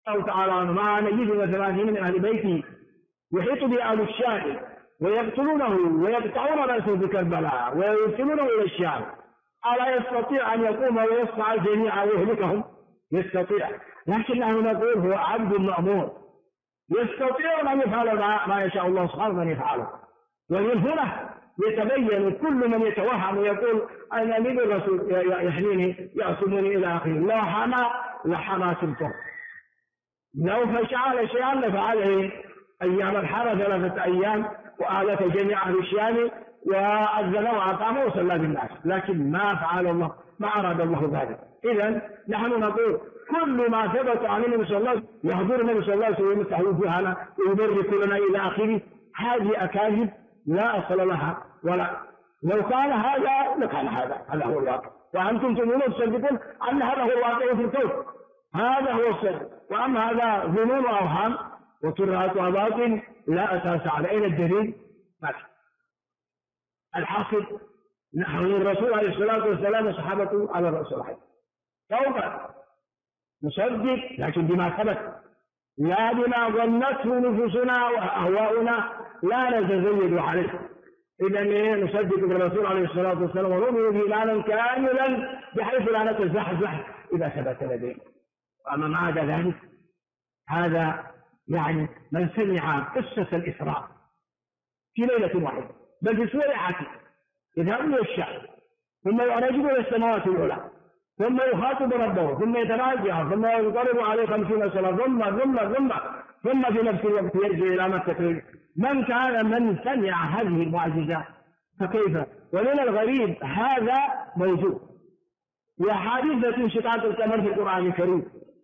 الله تعالى عنه مع نجيب وثلاثين من أهل بيته يحيط بأهل الشام ويقتلونه ويقطعون رأسه بكربلاء ويرسلونه إلى الشام، ألا يستطيع أن يقوم ويصنع الجميع ويهلكهم؟ يستطيع، لكنه نقول هو عبد مأمور يستطيع أن يفعل ما يشاء الله سبحانه أن يفعله. ومن هنا يتبين كل من يتوهم ويقول أنا من الرسول يحميني يعصمني إلى آخره، لو حمى سلطان، لو فعل شيئا لفعله أيام الحرب 3 أيام وآلت جميع أهل الشام وأذن وأقام وصلى بالناس، لكن ما فعل الله، ما أراد الله ذلك. إذن نحن نقول كل ما ثبت عن النبي صلى الله عليه وسلم يحضر النبي صلى الله عليه وسلم يمتحون ويبرك لنا إلى آخره، هذه أكاذيب لا أصل لها، ولا لو كان هذا لكان هذا هو الواقع، وأنتم تصدقون أن هذا هو الواقع في الكون، هذا هو الصدق. وأما هذا ظنون وأوهام وترهات وباطل لا أساس على. أين الدليل؟ ما في. الحاصل نحن الرسول عليه الصلاة والسلام وصحابته على الرسول عليه سوف نصدق، لكن بما ثبت لا بما ظنته نفوسنا وأهواؤنا لا نتزيد عليه. إذا نصدق بالرسول عليه الصلاة والسلام ونؤمن به إيمانا كاملا بحيث لا نتزحزح إذا ثبت لدينا. وأما ما عدا ذلك هذا يعني من سمع قصة الإسراء في ليلة واحدة بل في سورة عتيق يذهب إلى الشام ثم يعرج إلى السماوات العلى ثم يخاطب ربه ثم يتراجع ثم يضرب عليه 50 سنة ثم في نفس الوقت يرجع إلى مكة. من سمع هذه المعجزة فكيف؟ ومن الغريب هذا موجود وحادثة انشقاق القمر في القرآن الكريم،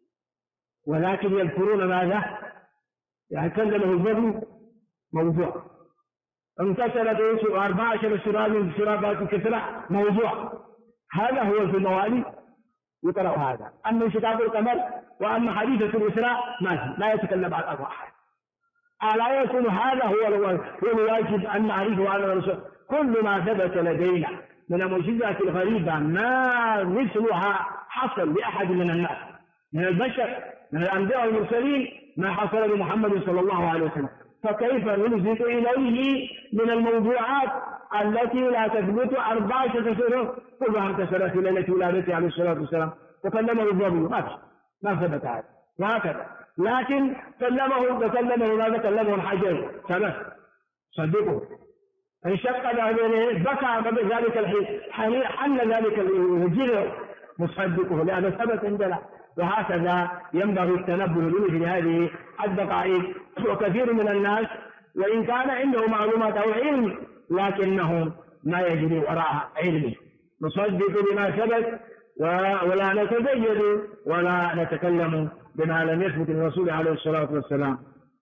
ولكن يذكرون ماذا؟ يعني كلمه الجبل موضوع، انكسرت 14 سرابات كثرة موضوع، هذا هو في الموالي يقرأ هذا. أما انشقاق القمر وأما حديثة الإسراء لا يتكلم عن أرواح. ألا يكون هذا هو الواجب أن نعرفه على الرسول؟ كل ما ثبت لدينا من المعجزات الغريبة ما مثلها حصل لأحد من الناس من البشر من الأنبياء والمرسلين ما حصل لمحمد صلى الله عليه وسلم، فكيف نلزق إليه من الموضوعات التي لا تثبت 14 سنة كلها انكسرت في ليلة ولادته عليه الصلاة والسلام وكلمه الظبي ما ثبت هذا وهكذا، لكن كلمه ماذا؟ كلمه الحجر ثبت صدقه انشق ذلك بكى ذلك الحين حل ذلك الجذع مصدقه لأنه ثبت عندنا. وهكذا ينبغي التنبه لمثل هذه الدقائق. وكثير من الناس وإن كان عنده معلومات أو علم لكنه ما يجري وراء علمه، نصدق بما ثبت ولا نتزيد ولا نتكلم بما لم يثبت للرسول عليه الصلاة والسلام.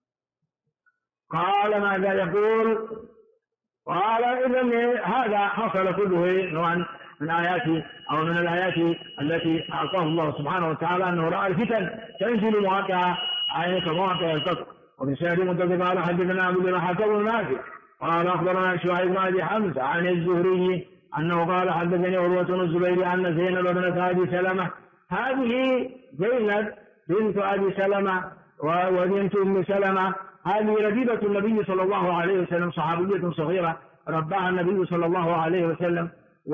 قال ماذا يقول؟ قال إذن هذا حصل كله نوعا من آيات أو من الآيات التي أعطاه الله سبحانه وتعالى أنه رأى الفتن تنزل مواقع عينك مواقع الكفر. ومن سيد منتظر قال حدثنا عبد الله حكم النافع قال أخبرنا شعيب بن أبي حمزة عن الزهري أنه قال حدثني عروة بن الزبير أن زينب بنت أبي سلمة، هذه زينب بنت أبي سلمة وبنت أم سلمة هذه ربيبة النبي صلى الله عليه وسلم صحابية صغيرة رباها النبي صلى الله عليه وسلم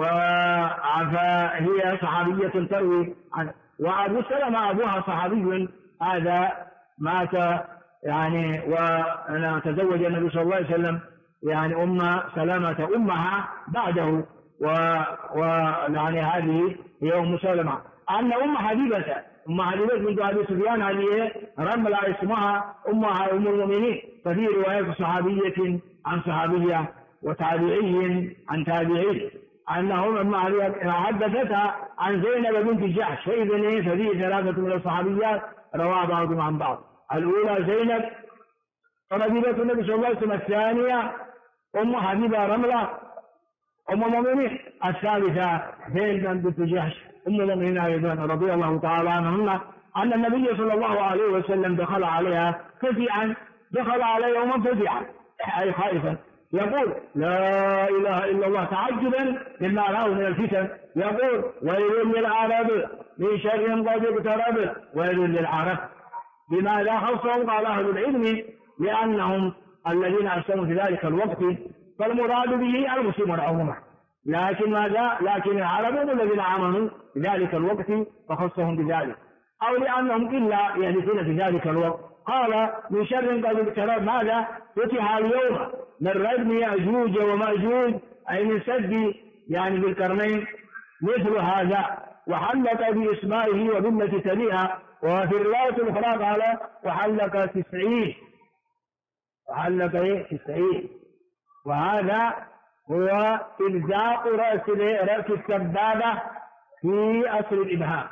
وهي صحابية تروي عنه. وأبو سلمة أبوها صحابي هذا مات يعني وتزوج النبي صلى الله عليه وسلم يعني أم سلمة أمها بعده ويعني هذه هي أم سلمة. أن أم حبيبة بنت أبي سفيان هذه رملة اسمها أمها أم المؤمنين، ففي رواية صحابية عن صحابية وتابعي عن تابعي أنهم حدثتها عن زينب بنت جحش، فإذن ففيه 3 من الصحابيات رواه بعضهم عن بعض. الأولى زينب ربيبة النبي صلى الله عليه وسلم، الثانية أم حبيبة رملة أم المؤمنين، الثالثة زينب بنت جحش أم المؤمنين أيضا رضي الله تعالى عنهن أن النبي صلى الله عليه وسلم دخل عليها فزعا، دخل عليها يوما فزعا أي خائفا يقول لا إله إلا الله تعجبا مما رأوا من الفتن، يقول ويل للعرب من شر قد اقترب ويل للعرب لماذا خصهم؟ قال أهل العلم لأنهم الذين أسلموا في ذلك الوقت، فالمراد به المسلمون عموما، لكن ماذا؟ لكن العرب الذين آمنوا في ذلك الوقت فخصهم بذلك، أو لأنهم إلا يهلكون في ذلك الوقت. قال من شر قد ابتلى ماذا؟ فتح اليوم من ردم يأجوج ومأجوج، أي من سد يعني بالقرنين مثل هذا، وحلق بإسمائه وبالتي تليها. وفي الرواية الأخرى قال وحلق 90، وحلق 90، وهذا هو إلزاق رأس السبابة في أصل الإبهام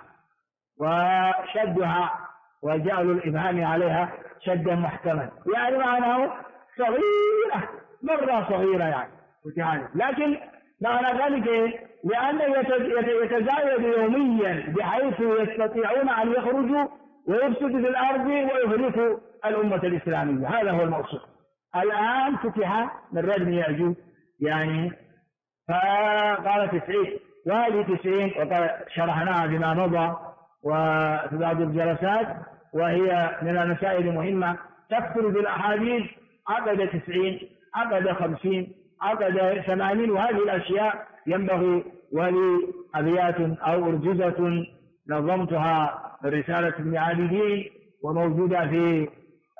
وشدها وجعل الإبهام عليها شدا محكما، يعني معناه صغيرة، مرة صغيرة يعني، لكن معنى ذلك لأنه يتزايد يوميا بحيث يستطيعون أن يخرجوا ويفسدوا في الأرض ويهلكوا الأمة الإسلامية، هذا هو المقصود. الآن فتح من ردم يأجوج يعني، فقال 90، وهذه 90 وقد شرحناها فيما مضى وفي بعض الجلسات، وهي من المسائل المهمة تكثر بالأحاديث، عقد 90، عقد 50، عقد 80، وهذه الأشياء ينبغي ولي أبيات أو أرجزة نظمتها برسالة ابن عابدين وموجودة في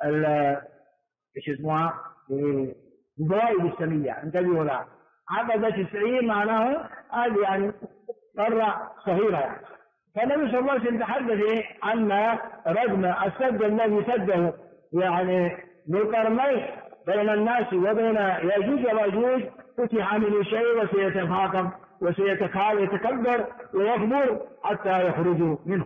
في الفوائد السمية، انتبهوا لها. عقد 90 معناه هذه يعني مرة صغيرة يعني. فالنبي صلى الله عليه وسلم تحدث أن ردم السد الذي سده يعني بالقرنين بين الناس وبين يأجوج ومأجوج فتح منه شيء وسيتفاقم وسيتكبر ويكبر حتى يخرجوا منه.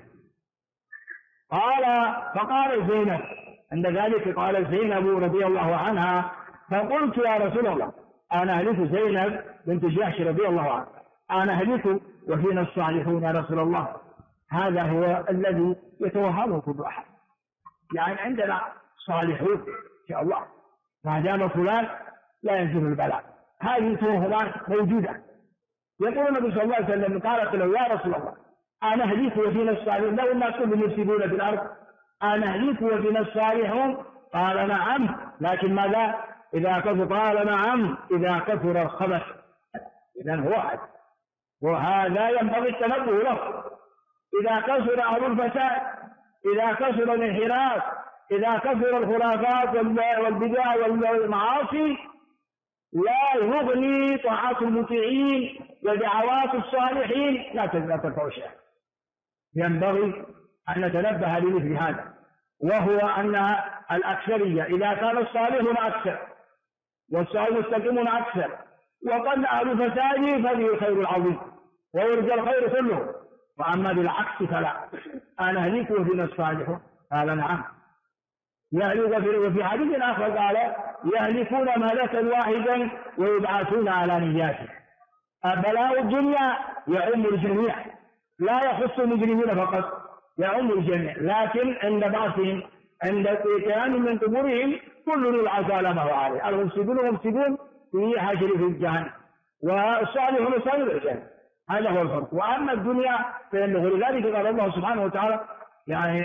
فقال زينب، عند ذلك قال زينب رضي الله عنها فقلت يا رسول الله أنا أهلك، زينب بنت جحش رضي الله عنها، أنا أهلك وفينا الصالحون يا رسول الله. هذا هو الذي يتوهمه كل أحد، يعني عندنا صالحون إن شاء الله، ما دام فلان لا ينزل البلاء، هذه توهمات موجودة. يقول النبي صلى الله عليه وسلم قالت له يا رسول الله أنا أهلك وفينا الصالحون، لو الناس كلهم يفسدون في الأرض أنا أهلك وفينا الصالحون؟ قال نعم، لكن ماذا؟ إذا كثر، قال نعم إذا كثر الخبث. إذن وهذا ينبغي التنبه له. إذا كثر أهل الفساد، إذا كثر الانحراف، إذا كثر الخرافات والبدع والمعاصي، لا يغني طاعات المطيعين ودعوات الصالحين، لا تنفع شيئا. ينبغي أن نتنبه لمثل هذا، وهو أن الأكثرية إذا كان الصالحون أكثر والمستقيمون أكثر وقل أهل الفساد فله الخير العظيم ويرجى الخير كله، وأما بالعكس فلا. أنا أهلك وفينا الصالحون؟ قال نعم. وفي حديث آخر قال يهلكون مهلكا واحدا ويبعثون على نياته. بلاء الدنيا يعم الجميع، لا يخص المجرمين فقط، يعم الجميع، لكن عند بعثهم عند قيام من قبورهم كل العزى لما هو عليه، المفسدون مفسدون في حجر في الجهنم والصالحون صالح الجنة، هذا هو الفرق. وأما الدنيا فإنه لذلك قال الله سبحانه وتعالى يعني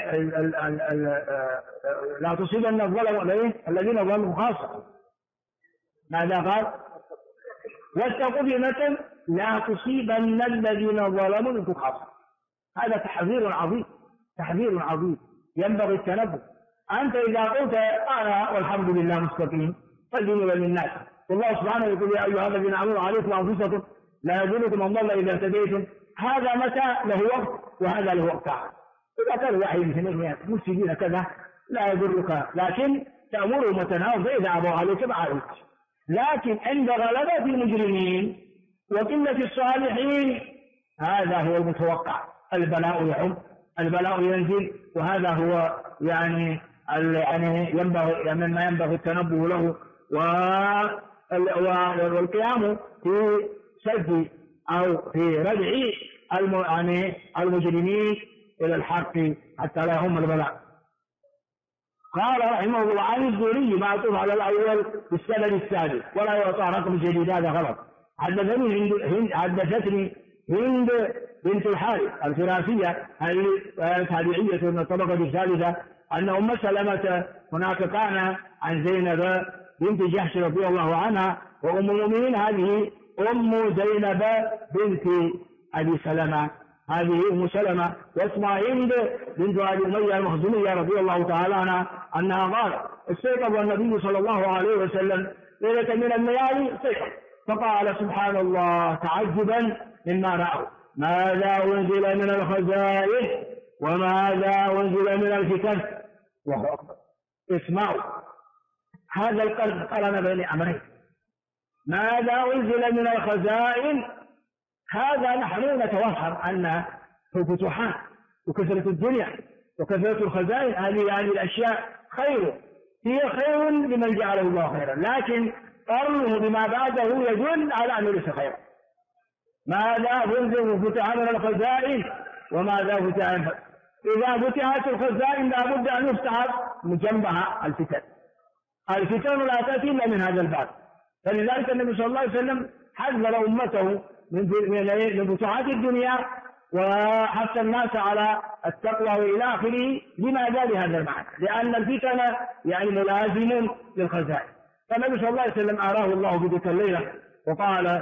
لا تصيبن الذين ظلموا خاصة. ماذا قال؟ واتقوا فتنة لا تصيبن الذين ظلموا منكم خاصة. هذا تحذير عظيم، تحذير عظيم، ينبغي التنبه. أنت إذا قلت أنا والحمد لله مستقيم فالدين للناس، والله سبحانه يقول يا أيها الذين آمنوا عليكم أنفسكم لا يضركم من ضل إذا اهتديتم، هذا متى له وقت وهذا له وقت آخر. إذا كان واحد من مفسدين كذا لا يضرك، لكن تأمرهم وتنهاهم فإذا أبوا عليك فعليك. لكن عند غلبة المجرمين وقلة الصالحين هذا هو المتوقع، البلاء يعم، البلاء ينزل، وهذا هو يعني ينبغي مما ينبغي التنبه له والقيام في سد أو في ردع المجرمين إلى الحق حتى لا يهم البلاء. قال رحمه الله عن الزهري معطوف على الأول بالسند السادس ولا يعطى رقم جديد، هذا غلط. حدثتني هند بنت الحارث الفراسية، هذه تابعية من الطبقة الثالثة أن أم سلمة هناك كان عن زينب بنت جحش رضي الله عنها، وأم المؤمنين هذه أم زينب بنت أبي سلمة، هذه أم سلمة، واسمها هند بنت أبي أمية المخزومية رضي الله تعالى عنها أنها قالت: استيقظ النبي صلى الله عليه وسلم ليلة من الليالي استيقظ فقال: سبحان الله، تعجبا مما رأوا، ماذا أنزل من الخزائن وماذا أنزل من الفتن. اسمعوا، هذا القلب قرن بين أمرين: ماذا أنزل من الخزائن، هذا نحن نتوهم أن الفتوحات وكثرة الدنيا وكثرة الخزائن هذه الأشياء خير، هي خير لمن جعله الله خيرا، لكن قرنه بما بعده يدل على أنه ليس خيرا. ماذا أنزل فتح من الخزائن وماذا فتح. إذا فتحت الخزائن لابد أن يفتح من جنبها الفتن. الفتن لا تأتي إلا من هذا الباب، فلذلك النبي صلى الله عليه وسلم حذر أمته من فتوحات الدنيا وحث الناس على التقوى وإلى آخره. لماذا؟ لهذا المعنى، لأن الفتن ملازم للخزائن. فالنبي صلى الله عليه وسلم أراه الله في تلك الليلة وقال: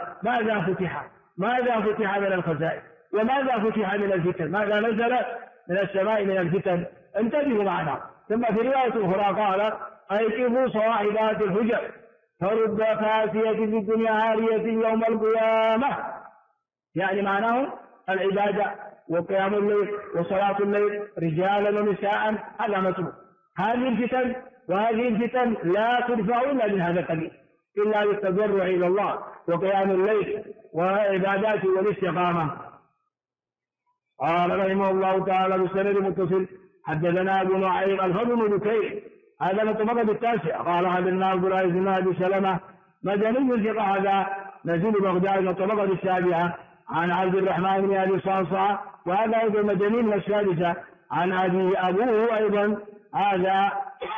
ماذا فتح من الخزائن وماذا فتح من الفتن، ماذا نزل من السماء من الفتن، انتبهوا معنا. ثم في رواية أخرى قال: أيقظوا صواحبات الحجر فرب فاسية في الدنيا عارية يوم القيامة. معناه العبادة وقيام الليل وصلاة الليل رجالا ونساء، هذا مطلوب. هذه الفتن وهذه الفتن لا تدفع إلا من هذا القبيل، إلا بالتضرع إلى الله وقيام الليل وعباداته والاستقامة. قال رحمه الله تعالى بسند متصل: حدثنا أبو نعيم الفضل بن بكير، هذا من الطبقة التاسعة، قال حدثنا عبد العزيز بن أبي سلمة مدني ثقة، هذا نزيل بغداد من الطبقة السابعة، عن عبد الرحمن بن أبي صعصع، وهذا أيضا مدني من السادسة، عن أبوه أيضا هذا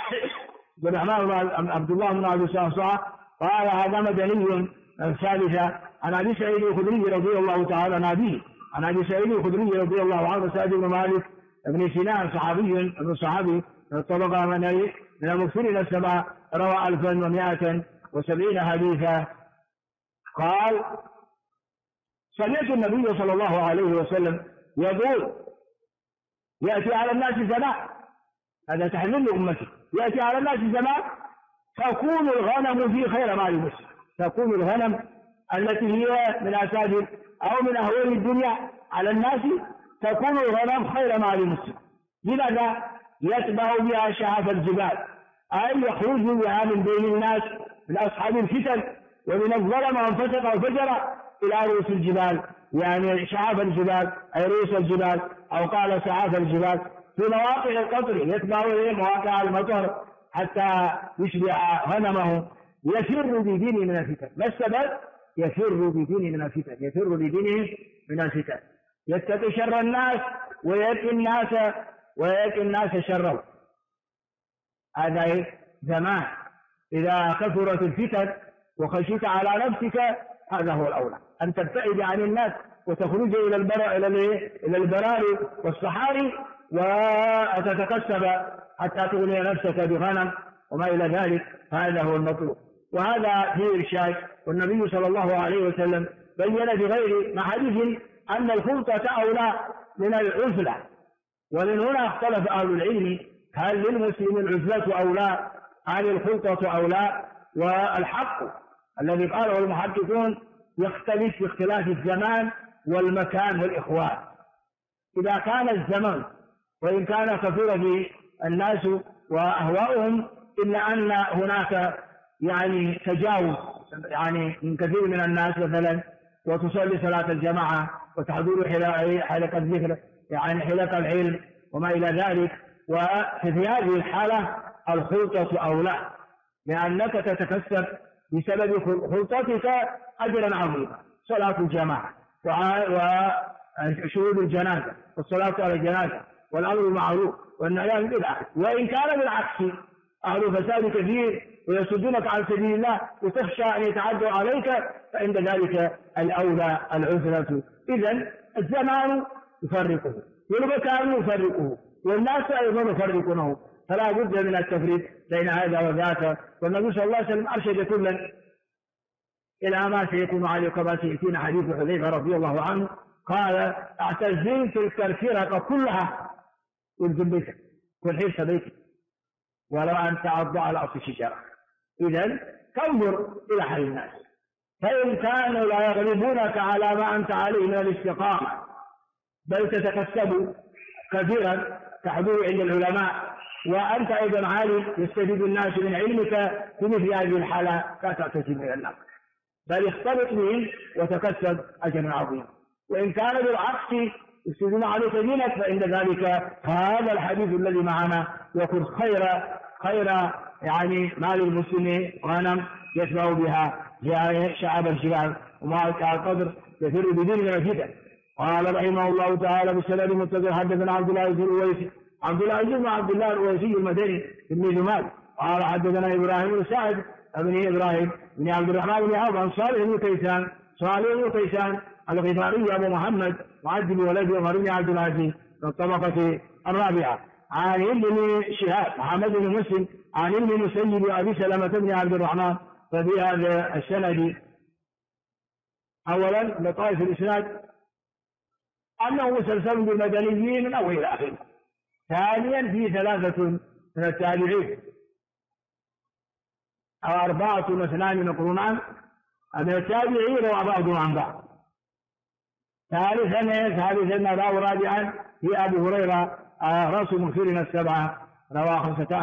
عبد الله بن أبي صعصع، قال هذا مدني الثالثة، عن أبي سعيد الخدري رضي الله تعالى عن أبيه، عن أبي سعيد الخدري رضي الله عنه سعد بن مالك بن سنان صحابي من الطبقة من المكثرين السبعة، روى 1170 حديثا. قال: سمعت النبي صلى الله عليه وسلم يقول: يأتي على الناس زمان، هذا تحليل أمتي، يأتي على الناس زمان تكون الغنم في خير مال المسلم، تكون الغنم التي هي من أساد أو من أهوال الدنيا على الناس، تكون الغنم خير مال المسلم. لماذا؟ يتبع بها شعف الجبال، أي يخرج بها من بين الناس من أصحاب الفتن ومن الظلم وانفسق وفجر إلى رؤوس الجبال، شعاف الجبال أي رؤوس الجبال، أو قال شعاف الجبال، في مواقع القطر يتبع مواقع المطر حتى يشبع غنمه، يفر بدينه من الفتن. ما السبب؟ يفر بدينه من الفتن، يفر بدينه من الفتن، يتقي شر الناس ويأتي الناس شره. هذا زمان إذا كثرت الفتن وخشيت على نفسك، هذا هو الأولى، أن تبتعد عن الناس وتخرج إلى البراري والصحاري وتتكسب حتى تغني نفسك بغنم وما إلى ذلك، هذا هو المطلوب. وهذا فيه إرشاد، والنبي صلى الله عليه وسلم بين بغير محادث أن الخلطة أولى من العزلة. ومن هنا اختلف أهل العلم: هل للمسلم العزلة أولى عن الخلطة أولى؟ والحق الذي قاله المحققون يختلف باختلاف الزمان والمكان والإخوان. إذا كان الزمن وإن كان كثير في الناس وأهواؤهم، إلا أن هناك تجاوز من كثير من الناس مثلا، وتصلي صلاة الجماعة وتحضر حلقة الذكر حلقة العلم وما إلى ذلك، وفي هذه الحالة الخلطة أولى، لأنك تتكسب بسبب خلطتك أجرا عظيما، صلاة الجماعة وشهود الجنازة والصلاة على الجنازة والأمر بالمعروف والنهي عن البدعة. وإن كان بالعكس أهل فساد كثير ويصدونك عن سبيل الله وتخشى أن يتعدوا عليك، فعند ذلك الأولى العزلة. إذن الزمان يفرقه والمكان يفرقه والناس أيضا يفرقونه، فلا بد من التفريق بين هذا وذاك. والنبي صلى الله عليه وسلم أرشد كلا إلى ما سيكون عليه كما سيأتينا حديث حذيفة رضي الله عنه قال اعتزلت الكركرة كلها والزم بيتك والحرص بيتك ولو أن تعض على أصل الشجرة. إذن تنظر إلى حال الناس، فإن كانوا لا يغلبونك على ما أنت عليه من الاستقامة بل تتكسب كثيرا تحضر عند العلماء وأنت أيضا عالم يستفيد الناس من علمك في مثل هذه الحالة لا تعتزل إلى الناس بل اختلط بهم وتكسب أجرا عظيما. وإن كان بالعكس يفسدون عليك دينك فإن ذلك هذا الحديث الذي معنا يكون خير يعني مال المسلم غنم يتبع بها شعب الشباب وما القدر يفر بدين من الفتن. قال رحمه الله تعالى بالسند المتصل حدثنا عبد الله بن الأويسي عبد العزيز بن عبد الله الأويسي المدني بن جمال قال حدثنا إبراهيم بن سعد ابن إبراهيم بن عبد الرحمن بن عوف عن صالح بن كيسان الغفاري أبو محمد معد ولد عمر بن عبد العزيز من الطبقة الرابعة عن ابن شهاب محمد بن مسلم عن ابن مسيب أبي سلمة بن عبد الرحمن. ففي هذا السند أولا لطائف الإسناد أنه مسلسل بالمدنيين من أول إلى آخره. ثانيا في 3 من التابعين أو 4 و2 يقولون من التابعين روى بعضهم عن بعض. ثالثا أو رابعا في أبو هريرة رأس المكثرين 7 رواه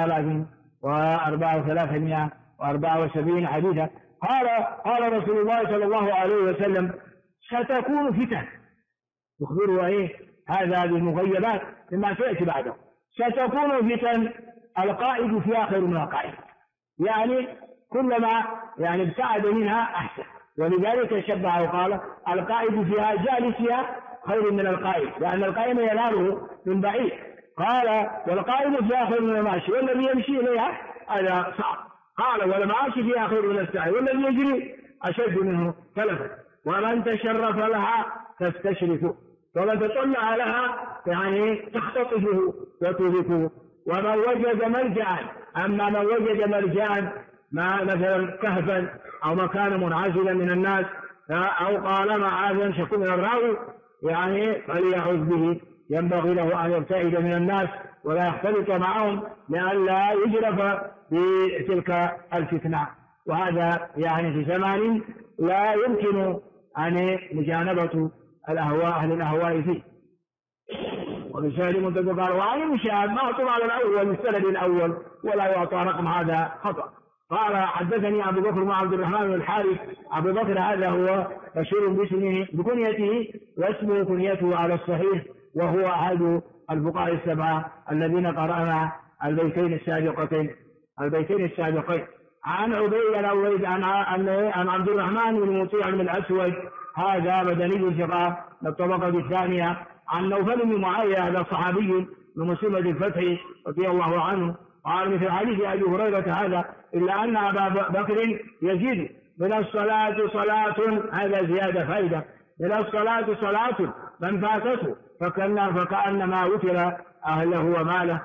5374 حديثا. قال رسول الله صلى الله عليه وسلم ستكون فتن يخبره هذا بالمغيبات مما سيأتي بعده. ستكون فتن القائد فيها خير من القائد، يعني كلما يعني ابتعد منها أحسن، ولذلك شبه وقال القائد فيها جالسها خير من القائد لأن القائم يناله من بعيد. قال والقائد فيها خير من الماشي والذي يمشي إليها هذا صعب. قال والماشي فيها خير من السعي والذي يجري أشد منه تلفا. ومن تشرف لها تستشرفه ومن تطلع لها يعني تختطفه وتهلكه. ومن وجد ملجأ أما من وجد ملجأ ما مثلا كهفا أو مكان منعزلا من الناس أو قال معاذا شك من الراوي يعني فليعوذ به ينبغي له أن يبتعد من الناس ولا يختلط معهم لئلا يجرف بتلك الفتنة. وهذا يعني في زمان لا يمكن أن مجانبة الأهواء أهل الأهواء فيه. وبالشاهد منتظر قال وعن المشاهد معطوب على الأول السند الأول ولا يعطى رقم هذا خطأ. قال حدثني أبو بكر مع عبد الرحمن بن الحارث. أبو بكر هذا هو مشهور باسمه بكنيته واسمه كنيته على الصحيح وهو أحد الفقهاء 7 الذين قرأنا البيتين السابقين. عن عبيد عن عبد الرحمن بن مطيع بن الأسود هذا مدني ثقة من الطبقة الثانية. عن نوفل بن معاوية هذا صحابي من مسلمة الفتح رضي الله عنه قال مثل حديث أبي هريرة هذا إلا أن أبا بكر يزيد من الصلاة صلاة هذا زيادة فائدة من الصلاة صلاة من فاتته فكأنما وتر أهله وماله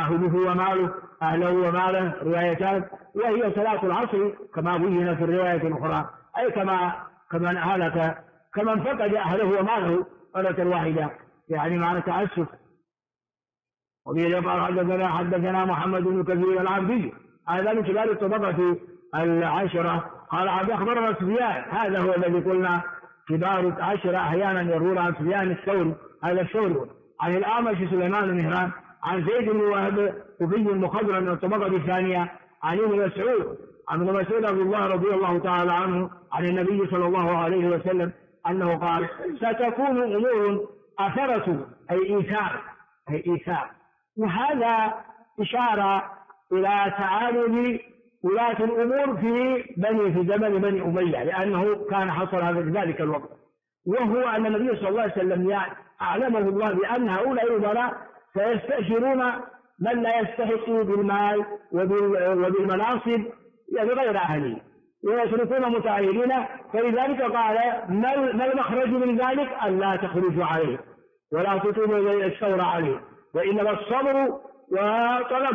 روايتان وهي صلاة العصر كما بين في الرواية الأخرى أي كمن هلك كمن فقد أهله وماله مرة واحدة يعني معنى تأسف. وبه قال حدثنا محمد بن كثير العبدي هذا من خلال الطبقة 10 قال أخبرنا سفيان هذا هو الذي قلنا كبار 10 أحيانا يروون عن سفيان الثوري هذا الثوري عن الأعمش سليمان بن مهران عن زيد بن وهب وفي المخضرم من الطبقة الثانية عن ابن مسعود عبد الله رضي الله تعالى عنه عن النبي صلى الله عليه وسلم أنه قال ستكون أمور أثرة أي إيثار وهذا إشارة إلى تعامل ولاة الأمور في زمن بني أمية لأنه كان حصل هذا في ذلك الوقت. وهو أن النبي صلى الله عليه وسلم أعلمه الله بأن هؤلاء الأمراء سيستأجرون من لا يستحق بالمال وبالمناصب يعني غير أهله ويتركون متعينين. فلذلك قال ما المخرج من ذلك أن لا تخرجوا عليه ولا تطلبوا الثورة عليه وإنما الصبر وطلب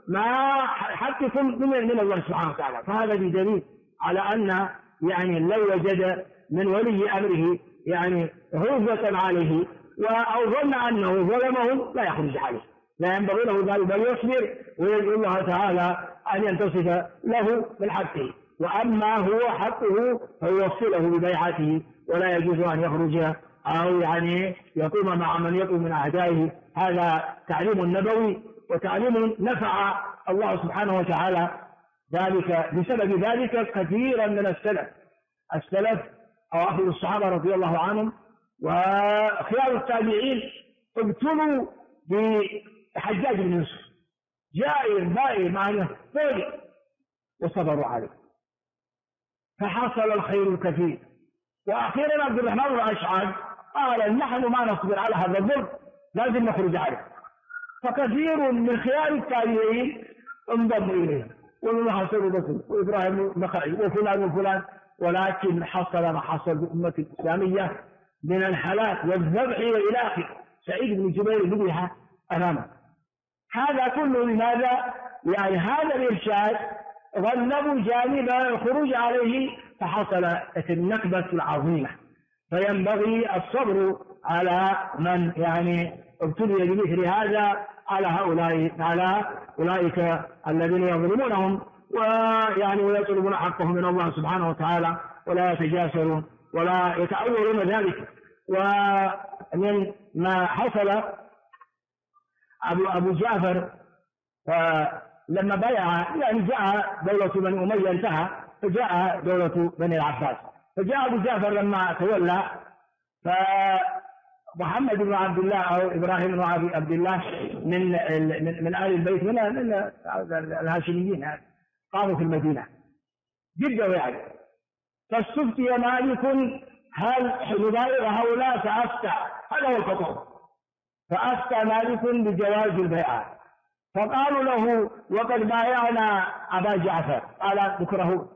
ما حقكم من الله سبحانه وتعالى. فهذا بدليل على أن يعني لو وجد من ولي أمره يعني هوزة عليه أو ظن أنه ظلمه لا يخرج عليه، لا ينبغي له ذلك، بل يصبر ويدعو الله تعالى أن ينتصف له من حقه. وأما هو حقه فيوصله ببيعته، ولا يجوز أن يخرج أو يعني يقوم مع من يقوم من أعدائه. هذا تعليم نبوي وتعليم نفع الله سبحانه وتعالى ذلك بسبب ذلك كثيرا من السلف أو أخذ الصحابة رضي الله عنهم وخيار التابعين ابتلوا بحجاج بن يوسف جائر بائر معناه فوق وصبروا عليه فحصل الخير الكثير. وأخيرا عبد الرحمن بن أشعث قال نحن ما نصبر على هذا الظلم، لازم نخرج عليه. فكثير من خيار التابعين انضموا إليه، ومن حصل بكر وإبراهيم النخعي وفلان وفلان، ولكن حصل ما حصل بالأمة الإسلامية من الهلاك والذبح إلى آخره. سعيد بن جبير ذبح أمامه. هذا كله لماذا؟ يعني هذا الإرشاد غلبوا جانب الخروج عليه فحصلت النكبة العظيمة. فينبغي الصبر على من يعني ابتلي بمثل هذا على أولئك الذين يظلمونهم ويعني ويطلبون حقهم من الله سبحانه وتعالى، ولا يتجاسرون ولا يتأولون ذلك. ومن ما حصل أبو جعفر لما بايع يعني جاء دولة بني أمية انتهى، فجاء دولة بني العباس. فجاء أبو جعفر لما تولى فمحمد بن عبد الله أو إبراهيم بن عبد الله من آل البيت من الهاشميين قاموا في المدينة جدا يعني. فاستفتي مالك هل نبايع هؤلاء؟ فأفتى، هذا هو الخطأ، فأفتى مالك بجواز البيعة. فقالوا له وقد بايعنا أبا جعفر، قال بكره.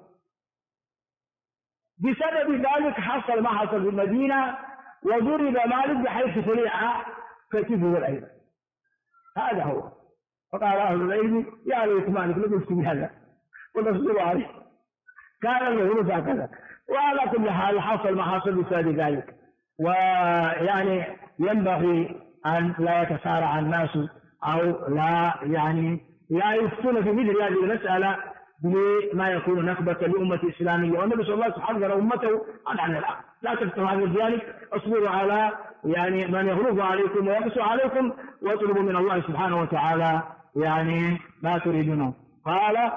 بسبب ذلك حصل ما حصل في المدينة، وضرب مالك بحيث فليع كتفه العلم. هذا هو. فقال أهل العلم يا ليت مالك لبست بهذا ونصبر عليه، كان له هكذا. وعلى كل حال حصل ما حصل بسبب ذلك. ويعني ينبغي أن لا يتسارع الناس أو لا يفتون في مثل هذه المسألة بما يكون نكبة لأمة الإسلامية. والنبي صلى الله عليه وسلم حذر أمته عن الأخذ، لا تفتحوا هذا الجانب، اصبروا على يعني من يغلظ عليكم ويقسو عليكم، واطلبوا من الله سبحانه وتعالى يعني ما تريدونه. قال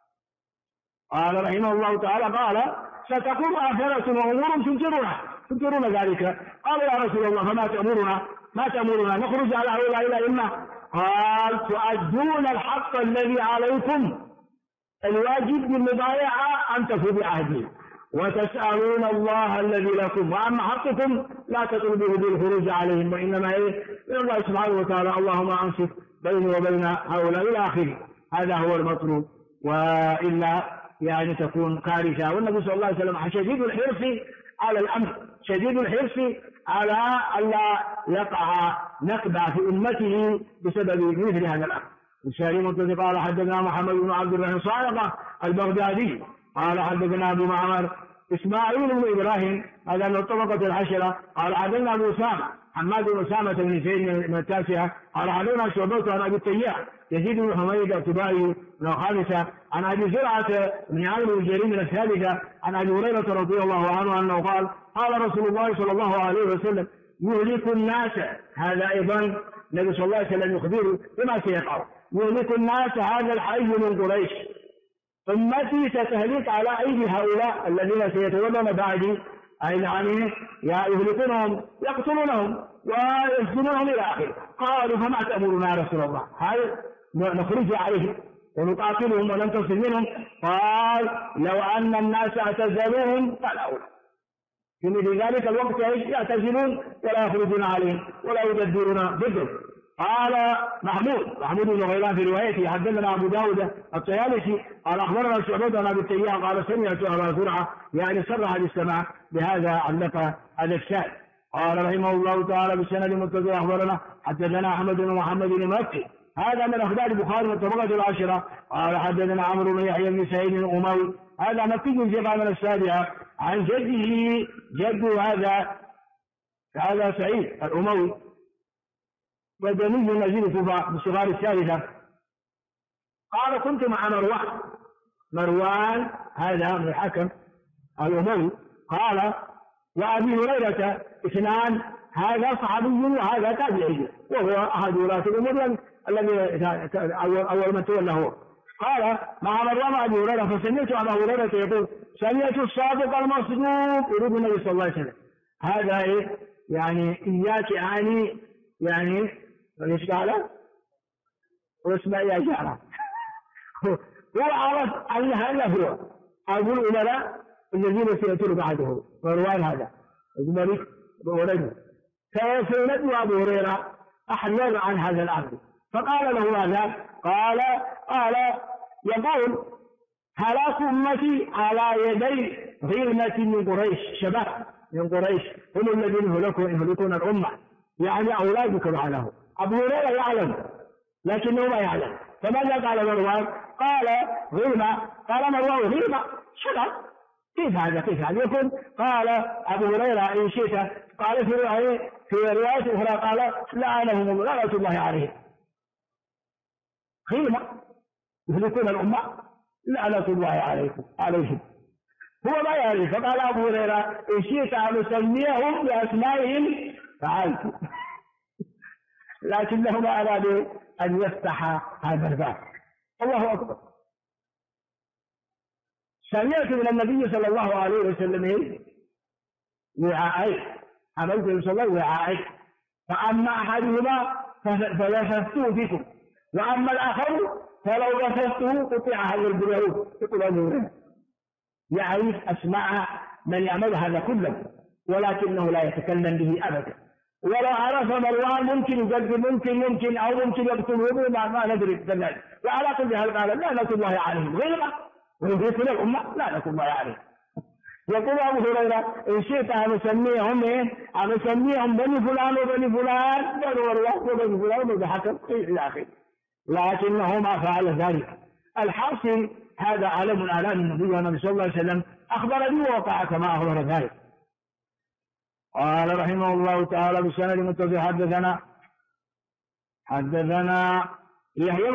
رحمه الله تعالى قال ستقوم آخرة وأمور تنكرون ذلك. قال يا رسول الله فما تأمرنا نخرج على هؤلاء الأئمة؟ قال تؤدون الحق الذي عليكم، الواجب بالمبايعة أن تفوا بعهده، وتسألون الله الذي لكم، وأما حقكم لا تطلبوه بالخروج عليهم، وإنما من الله سبحانه وتعالى اللهم أنصف بيني وبين هؤلاء إلى آخره. هذا هو المطلوب، وإلا يعني تكون كارثة. والنبي صلى الله عليه وسلم شديد الحرص على الأمر، شديد الحرص على ألا يقع نكبة في أمته بسبب مثل هذا الأمر. الشهري متصل قال حدثنا محمد بن عبد الرحمن صاعقة البغدادي قال حدثنا أبو معمر إسماعيل بن إبراهيم هذا من الطبقة العشرة قال حدثنا أبو أسامة حماد بن أسامة بن زيد من التاسعة قال حدثنا شعبة عن أبي التياح يزيد بن حميد التبائي من الخامسة عن أبي زرعة بن عامر الجرير من الثالثة عن أبي هريرة رضي الله عنه أنه قال رسول الله صلى الله عليه وسلم يهلك الناس، هذا أيضا النبي صلى الله عليه وسلم يخبره بما سيقع، يهلك الناس هذا الحي من قريش، أمتي ستهلك على أيدي هؤلاء الذين سيتولون بعدي، أي يعني يهلكونهم يقتلونهم ويسجنونهم إلى آخره. قالوا فما تأمرنا يا رسول الله؟ هل نخرج عليهم ونقاتلهم وننتصر منهم؟ قال لو أن الناس اعتزلوهم فلا أولى. في مثل ذلك الوقت يعتزلون ولا يخرجون عليهم ولا يجدرون ضدهم. قال محمود بن غيلان في روايته حدثنا أبو داود الطيالسي قال أخبرنا شعبة عن أبي التياح قال سمعت أبا زرعة يعني صرح بالسماع بهذا علق هذا الشاهد. قال رحمه الله تعالى بالسند المتصل أخبرنا حدثنا أحمد بن محمد بن مكي هذا من أخبار البخاري والطبقة العاشرة. قال حدثنا عمرو بن يحيى بن سعيد الأموي هذا مكي في من السابعة عن جده، جد هذا سعيد الأموي ودني نزيل كوفة بصغار الثالثة. قال كنت مع مروان هذا من الحكم الأموي قال وأبي هريرة اثنان، هذا صحابي وهذا تابعي وهو أحد ولاة الأمور الذي أول من تولى هو. قال مع مروان وأبي هريرة فسمعت أبا هريرة يقول سمعت الصادق المصدوق يريد النبي صلى الله عليه وسلم. هذا يعني إياك يعني ايش قال؟ واسمع يا جارة هو عرف أن هذا هو أبو الأمراء الذين سيأتون بعده مروان هذا الملك ورجل، فسينده أبو هريرة أحذر عن هذا العبد. فقال له ماذا؟ قال يقول هلاك أمتي على يدي غيرمة من قريش، شباب من قريش هم الذين يهلكون الأمة، يعني أولادك معه. أبو هريرة يعلم لكنه ما يعلم. فماذا قال مروان؟ قال غيرمة. قال مروان غيرمة شباب كيف هذا يكون؟ قال أبو هريرة إن شئت قال في رواية أخرى قال لعنهم الله لعنة الله عليهم. غيرمة يهلكون الأمة لعنة الله عليهم. هو ما يعرف. فقال أبو هريرة إن شئت أن أسميهم بأسمائهم فعلت لكنهما أرادوا أن يفتح هذا الباب. الله أكبر. سمعت من النبي صلى الله عليه وسلم وعائي عملت صلى الله وعائي فأما أحدهما فلفسته بكم وأما الآخر فلو بسطته قطع هذا البرهوث. يقول أبو هريرة يعرف أسماء من يعمل هذا كله ولكنه لا يتكلم به أبدا. ولو عرف مروان ممكن يقدم ممكن أو ممكن يقتله ما ندري ذلك. وعلى كل حال قال لعنة الله عليهم غيره ويغيث الأمة لعنة الله عليهم. يقول أبو هريرة إن شئت أن أسميهم بني فلان وبني فلان وبني فلان وبني حكم إلى آخره، لكنه ما فعل ذلك. الحاصل هذا علم من أعلام النبي صلى الله عليه وسلم أخبر به ووقع كما أخبر ذلك. قال رحمه الله تعالى بسند متصل حدثنا يحيى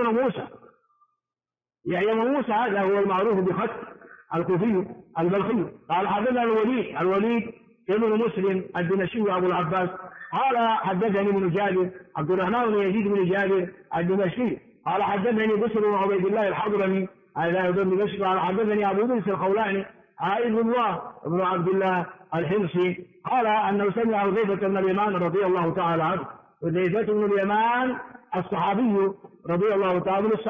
بن موسى هذا هو المعروف بخط الكوفي البلخي. قال حدثنا الوليد ابن مسلم الدمشقي أبو العباس قال حدثني ابن جابر عبد الرحمن بن يزيد بن جابر الدمشقي قال حدثني بشر بن عبيد الله الحضرمي هذا ابن دمشق قال حدثني أبو بكر الخولاني عائذ الله بن عبد الله الحمصي قال أنه سمع حذيفة بن اليمان رضي الله تعالى عنه. حذيفة بن اليمان الصحابي رضي الله تعالى عنه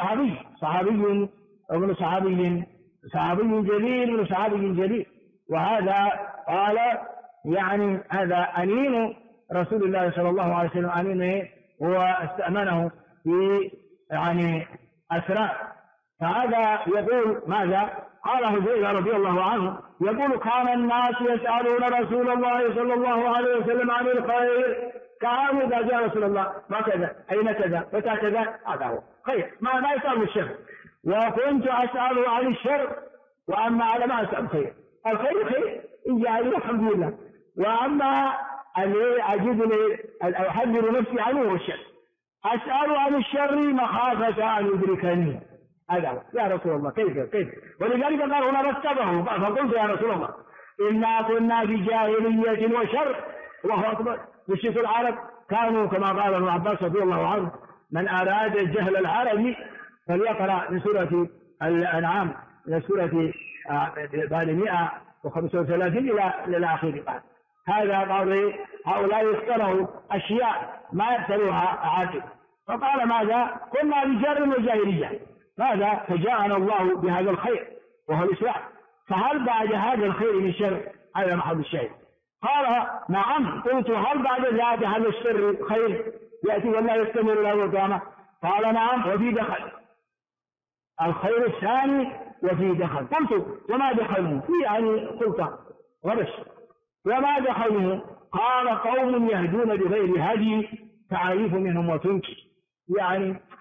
صحابي جليل وهذا قال يعني هذا أمين رسول الله صلى الله عليه وسلم أمينه واستأمنه في يعني أسراء. فهذا يقول ماذا؟ قال حذيفة رضي الله عنه يقول كان الناس يسألون رسول الله صلى الله عليه وسلم عن الخير كانوا إذا جاء رسول الله ما كذا أين كذا متى كذا هذا هو خير ما يسأل الشر، وكنت أسأل عن الشر وأما على ما أسأل خير. الخير خير إن جاء الحمد لله، وأما أجدني أحذر نفسي عنه الشر أسأل عن الشر مخافة أن يدركني. هذا يا رسول الله كيف ولذلك قال هنا رتبه فقلت يا رسول الله إنا كنا في جاهلية وشر. الله أكبر. مشرك العرب كانوا كما قال ابن عباس رضي الله عنه من أراد جهل العرب فليقرأ من سورة الأنعام من سورة بعد 135 إلى آخره. هذا قال هؤلاء اخترعوا أشياء ما يخترعها عاقل. فقال ماذا؟ كنا بجر وجاهلية ماذا؟ فجاءنا الله بهذا الخير وهو الإسلام، فهل بعد هذا الخير من شر؟ هذا محل الشيء. قال نعم. قلت هل بعد ذلك هذا الشر خير يأتي ولا يستمر إلى يوم القيامة؟ قال نعم وفي دخل الخير الثاني وفي دخل. قلت وما دخله؟ في يعني سلطة غبش وما دخله؟ قال قوم يهدون بغير هدي تعريف منهم وتنكر، يعني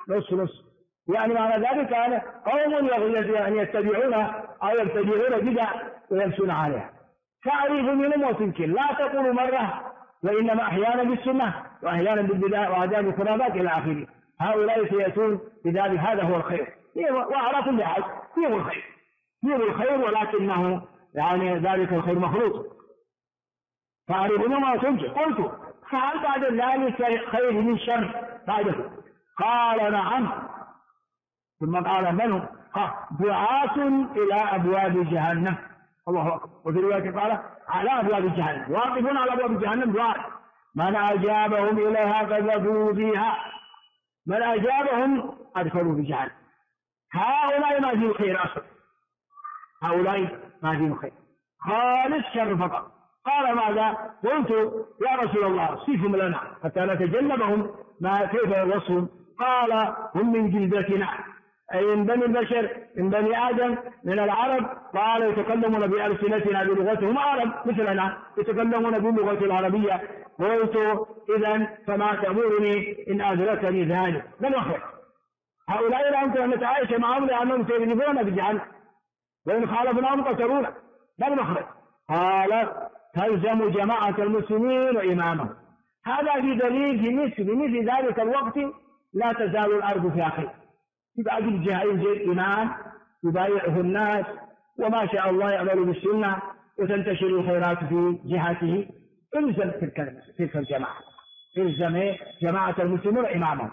نص نص. يعني معنى ذلك أن قوم يتبعون أو يبتدعون بدع ويمشون عليها. تعريف منهم وتنكر، لا تقول مرة، وإنما أحيانا بالسنة وأحيانا بالبدع وآداب الخرافات إلى آخره. هؤلاء سيأتون بذلك، هذا هو الخير، وعلى كل حال فيهم الخير، فيهم الخير، ولكنه يعني ذلك الخير مخلوط. تعرف منهم وتنكر. قلت فهل بعد ذلك خير من شر بعده؟ قال نعم. ثم قال من هم؟ دعاة إلى أبواب جهنم. الله أكبر. وفي رواية قال على أبواب جهنم، واقفون على أبواب جهنم دعاة، من أجابهم إليها قذفوا فيها، من أجابهم أدخلوا في جهنم. هؤلاء ما فيهم خير أصلا، هؤلاء ما فيهم خير، خالص شر فقط. قال ماذا؟ قلت يا رسول الله صفهم لنا حتى نتجنبهم، ما كيف وصفهم؟ قال هم من جلدتنا، أي من بني البشر، من بني آدم، من العرب. قال يتكلمون بألسنتنا بلغتهم عرب مثلنا، يتكلمون باللغة العربية. قلت إذن فما تأمرني إن أدركني ذلك؟ من أخر هؤلاء لا يمكن أن نتعايش معهم لأنهم سيجنبون بجهنم، وإن خالفناهم قتلونا. من أخر؟ قال تلزم جماعة المسلمين وإمامهم. هذا في دليل في مثل ذلك الوقت لا تزال الأرض فيها خير، يبقى يوجد إمام يبايعه الناس، وما شاء الله يعمل بالسنة وتنتشر الخيرات في جهته. الزم تلك الجماعة، الزم جماعة المسلمين إمامهم.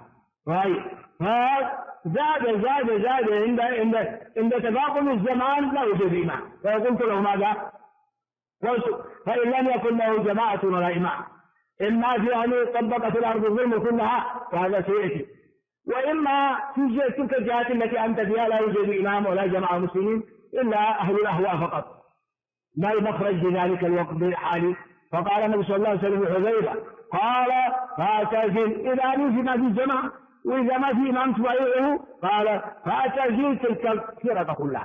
زاد عند تفاقم الزمان لا يوجد إمام، فقلت له ماذا؟ قلت فإن لم يكن له جماعة ولا إمام، إما في أن طبقت الأرض الظلم كلها وهذا سيأتي، وإما في تلك الجهات التي أنت فيها لا يوجد إمام ولا جماعة مسلمين إلا أهل الأهواء فقط. ما المخرج بذلك الوقت الحالي؟ فقال النبي صلى الله عليه وسلم لحذيفة قال فاعتزل إذا نزل في الجماعة، وإذا ما في إمام تبايعه قال فاعتزل تلك الفرقة كلها،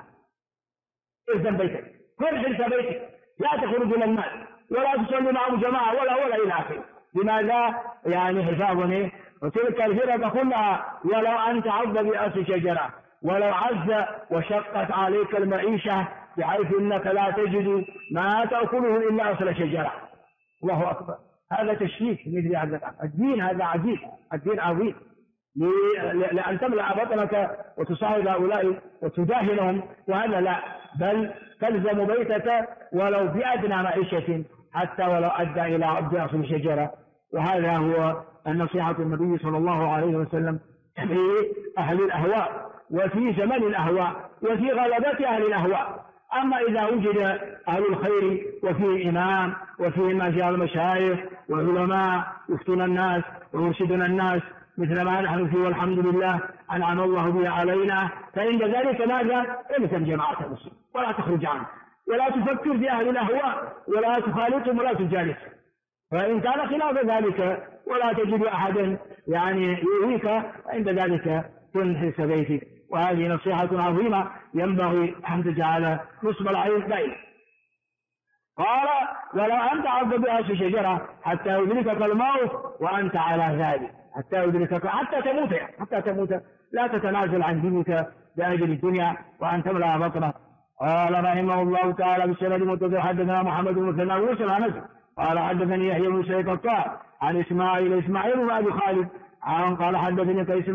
إذن بيتك، كل حرص بيتك، لا تخرج إلى الناس ولا تصلي معهم جماعة ولا إلى آخره. لماذا؟ يعني حفاظا وتلك الفرقة كلها. ولو أن تعض بأس شجرة، ولو عز وشقت عليك المعيشة بحيث إنك لا تجد ما تأكله إلا أصل شجرة. الله أكبر. هذا تشريك مثل هذا الدين، هذا عجيب، الدين عظيم. لأن تملأ بطنك وتصاحب هؤلاء وتداهنهم، وهذا لا، بل تلزم بيتك ولو بأدنى معيشة حتى ولو أدى إلى عض أصل شجرة. وهذا هو النصيحة النبي صلى الله عليه وسلم في أهل الأهواء وفي زمن الأهواء وفي غلبة أهل الأهواء. أما إذا وجد أهل الخير وفيه إمام وفيه مشايخ وعلماء يفتون الناس ويرشدون الناس مثل ما نحن فيه والحمد لله أنعم الله به علينا، فإن ذلك ماذا؟ إلزم جماعة المسلمين ولا تخرج عنه، ولا تفكر في أهل الأهواء ولا تخالطهم ولا تجالسهم. فإن كان خلاف ذلك ولا تجد أحدا يعني يؤويك، عند ذلك كن حرص بيتك. وهذه نصيحة عظيمة ينبغي أن تجعل نصب العين دائما. قال ولو أنت عض بأس شجرة حتى يدركك الموت وأنت على ذلك، حتى يدركك حتى تموت لا تتنازل عن دينك لأجل الدنيا وأن تملأ بطنك. قال رحمه الله تعالى بالسند المتصل حدثنا محمد بن مثنى ويوسف عن نفسه قال حدثني يحيى بن سعيد القطان عن إسماعيل بن أبي خالد قال حدثني قيس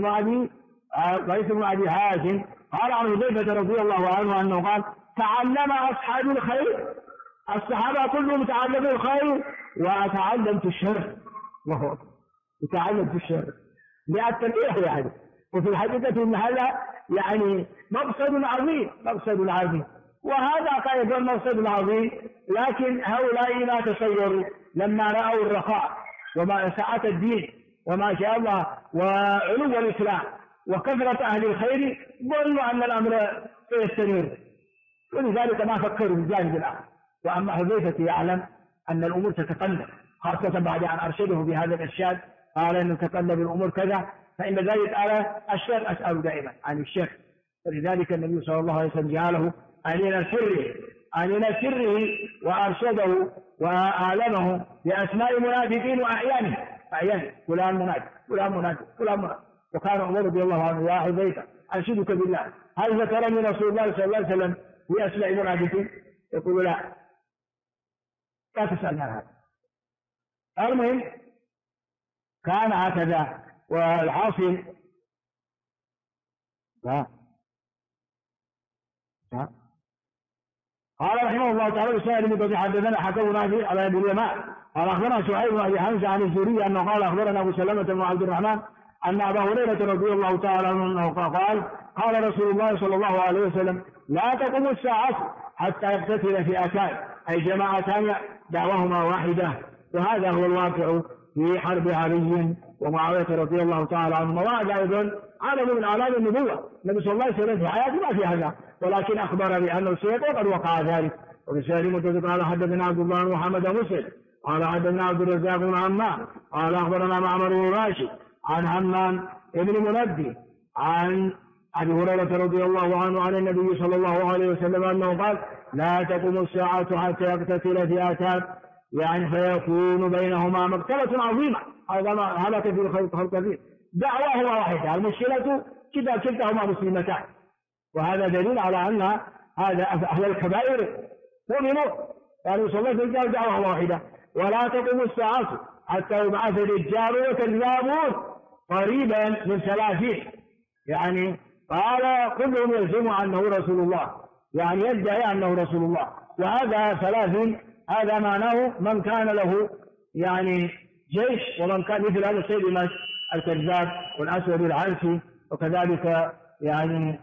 بن أبي حازم قال عن حذيفة رضي الله عنه أنه قال تعلم أصحاب الخير، الصحابة كلهم تعلموا الخير وتعلمت الشر. وهو تعلمت الشر لأتبعه يعني. وفي الحقيقة إن هذا يعني مقصد عظيم، وهذا قد يكون مقصد عظيم، لكن هؤلاء لا تصوروا لما رأوا الرخاء وما سعة الدين وما شاء الله وعلو الإسلام وكثرة أهل الخير ظنوا أن الأمر سيستمر، ولذلك ما فكروا في الجانب الآخر. وأما حذيفة يعلم أن الأمور تتقلب، خاصة بعد أن أرشده بهذا الإرشاد قال أن تتقلب الأمور كذا، فإن ذلك قال الشر أسأل دائما عن الشر. ولذلك النبي صلى الله عليه وسلم جعله أنين سره وأرشده وأعلمه بأسماء منافقين وأعيانه، فلان منافق فلان منافق فلان منافق، وكان عمر رضي الله عنه: يا حذيفة أنشدك بالله، هل ذكرني رسول الله صلى الله عليه وسلم في أسماء منافقين؟ يقول: لا تسأل عن هذا. المهم كان هكذا. والحاصل قال رحمه الله تعالى: بسائر المدة حدثنا حكم نافع على ابن اليمان قال أخبرنا شعيب بن أبي حمزة عن الزهري أنه قال أخبرنا أبو سلمة بن عبد الرحمن أن أبا هريرة رضي الله تعالى عنه قال: قال رسول الله صلى الله عليه وسلم: لا تقوم الساعة حتى يقتتل فئتان، أي جماعتان دعوهما واحدة. وهذا هو الواقع في حرب علي ومعاوية رضي الله تعالى عنهما. وهذا أيضا علم من أعلام النبوة. النبي صلى الله عليه وسلم في حياته ما في هذا، ولكن أخبر بأنه سيكون قد وقع ذلك. وبسائر متفق قال: حدثنا عبد الله بن محمد مسلم قال حدثنا عبد الرزاق بن عمار قال أخبرنا معمر بن راشد عن همام بن منبه عن أبي هريرة رضي الله عنه عن النبي صلى الله عليه وسلم أنه قال: لا تقوم الساعة حتى يقتتل فئتان، يعني فيكون بينهما مقتلة عظيمة. هذا ما هلك في الخلق كثير. دعواهما واحدة، المشكلة كلتاهما مسلمتان. وهذا دليل على أن هذا أهل الكبائر مؤمنون، يعني صلى الله عليه وسلم دعوة واحدة. ولا تقوم الساعة حتى يبعث الدجال وكذابون قريبا من 30، يعني قال كلهم يزعم أنه رسول الله، يعني يدعي أنه رسول الله. وهذا 30 هذا معناه من كان له يعني جيش، ومن كان مثل هذا سيدنا الكذاب والأسود العنسي، وكذلك يعني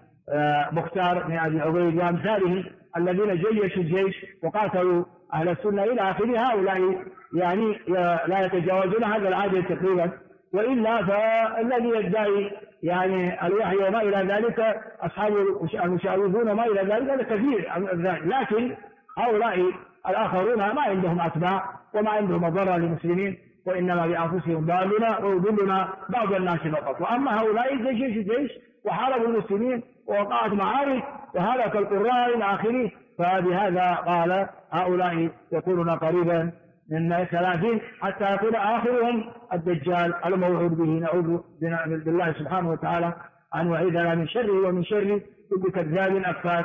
مختار بن أبي عبيد وأمثالهم الذين جيشوا الجيش وقاتلوا أهل السنة إلى آخره. هؤلاء يعني لا يتجاوزون هذا العدد تقريبا. وإلا فالذي يدعي يعني الوحي وما إلى ذلك أصحاب المشعوذون وما إلى ذلك هذا كثير. لكن هؤلاء الآخرون ما عندهم أتباع وما عندهم مضرة للمسلمين، وإنما بأنفسهم ضالنا ويضلنا بعض الناس فقط. وأما هؤلاء جيش الجيش وحاربوا المسلمين ووقعت معارك وهلك القراء إلى آخره. فبهذا قال هؤلاء يكونون قريبا من 30 حتى يكون آخرهم الدجال الموعود به. نعوذ بالله سبحانه وتعالى أن يعيذنا من شره ومن شر كل كذاب أفاك.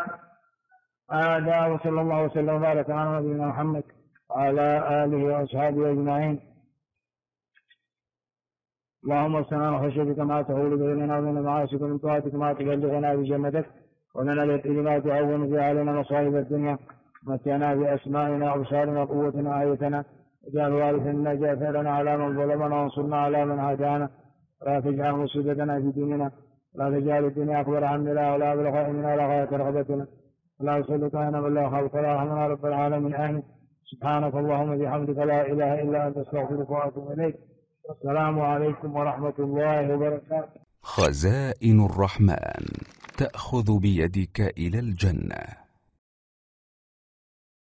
هذا وصلى الله وسلم وبارك على نبينا محمد وعلى آله وأصحابه أجمعين. اللهم اصنع وخشيتك ما تحول بيننا وبين معاصيك، ومن طاعتك ما تبلغنا بجنتك، ومن اليقين ما تعون به علينا مصائب الدنيا. متعنا بأسمائنا وأبصارنا وقوتنا آيتنا، واجعل وارثا منا، جاثرنا على من ظلمنا، وانصرنا على من عادانا، ولا تجعل مصيبتنا في ديننا، ولا تجعل الدنيا أكبر همنا ولا أبلغ علمنا ولا غاية رغبتنا، ولا يسلط علينا من لا خلق ولا رحمنا رب العالمين. آمين. سبحانك اللهم وبحمدك لا إله إلا أنت أستغفرك وأتوب إليك. السلام عليكم ورحمة الله وبركاته. خزائن الرحمن تأخذ بيدك إلى الجنة.